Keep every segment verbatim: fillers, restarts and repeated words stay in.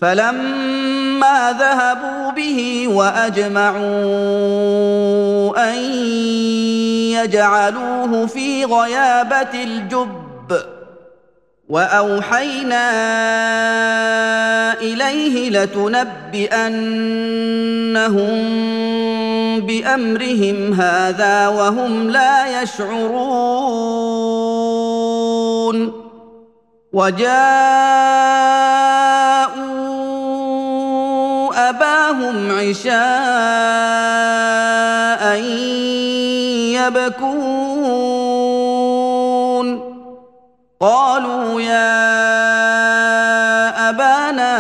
فلما ذهبوا به واجمعوا ان يجعلوه في غيابه الجب واوحينا اليه لتنبئنهم بامرهم هذا وهم لا يشعرون وجاءوا اباهم عشاء يبكون قالوا يا ابانا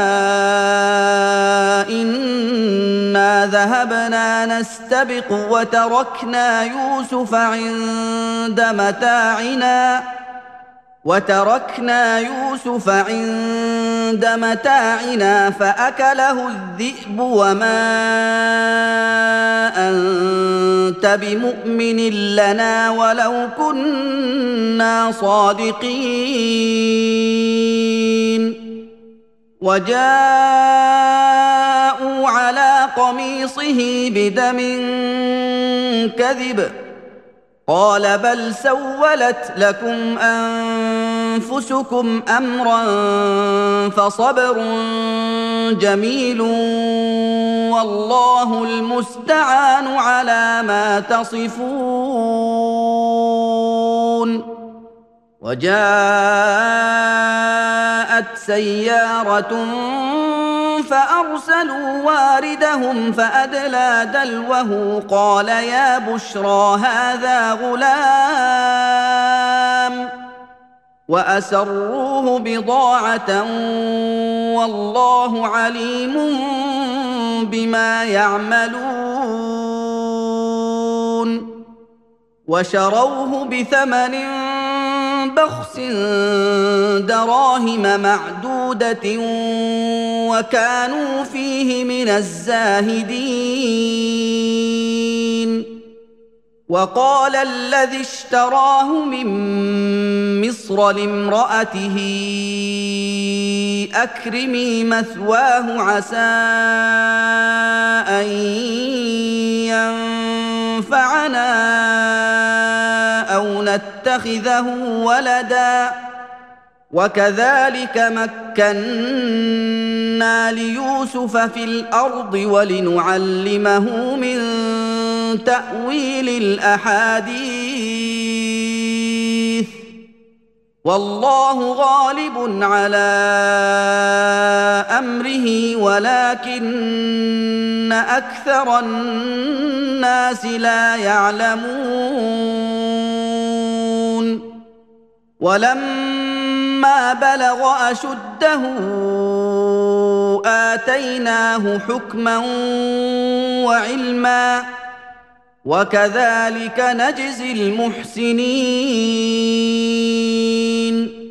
انا ذهبنا نستبق وتركنا يوسف عند متاعنا وتركنا يوسف عند متاعنا فأكله الذئب وما أنت بمؤمن لنا ولو كنا صادقين وجاءوا على قميصه بدم كذب قال بل سولت لكم أنفسكم أمرا فصبر جميل والله المستعان على ما تصفون وجاءت سيارة فأرسلوا واردهم فأدلى دلوه قال يا بشرى هذا غلام وأسروه بضاعة والله عليم بما يعملون وشروه بثمن بخس دراهم معدودة وكانوا فيه من الزاهدين وقال الذي اشتراه من مصر لامرأته أكرمي مثواه عسى أن ينفعنا أو نتخذه ولدا وكذلك مكنا ليوسف في الأرض ولنعلمه من تأويل الأحاديث والله غالب على أمره ولكن أكثر الناس لا يعلمون ولما بلغ أشده آتيناه حكما وعلما وكذلك نجزي المحسنين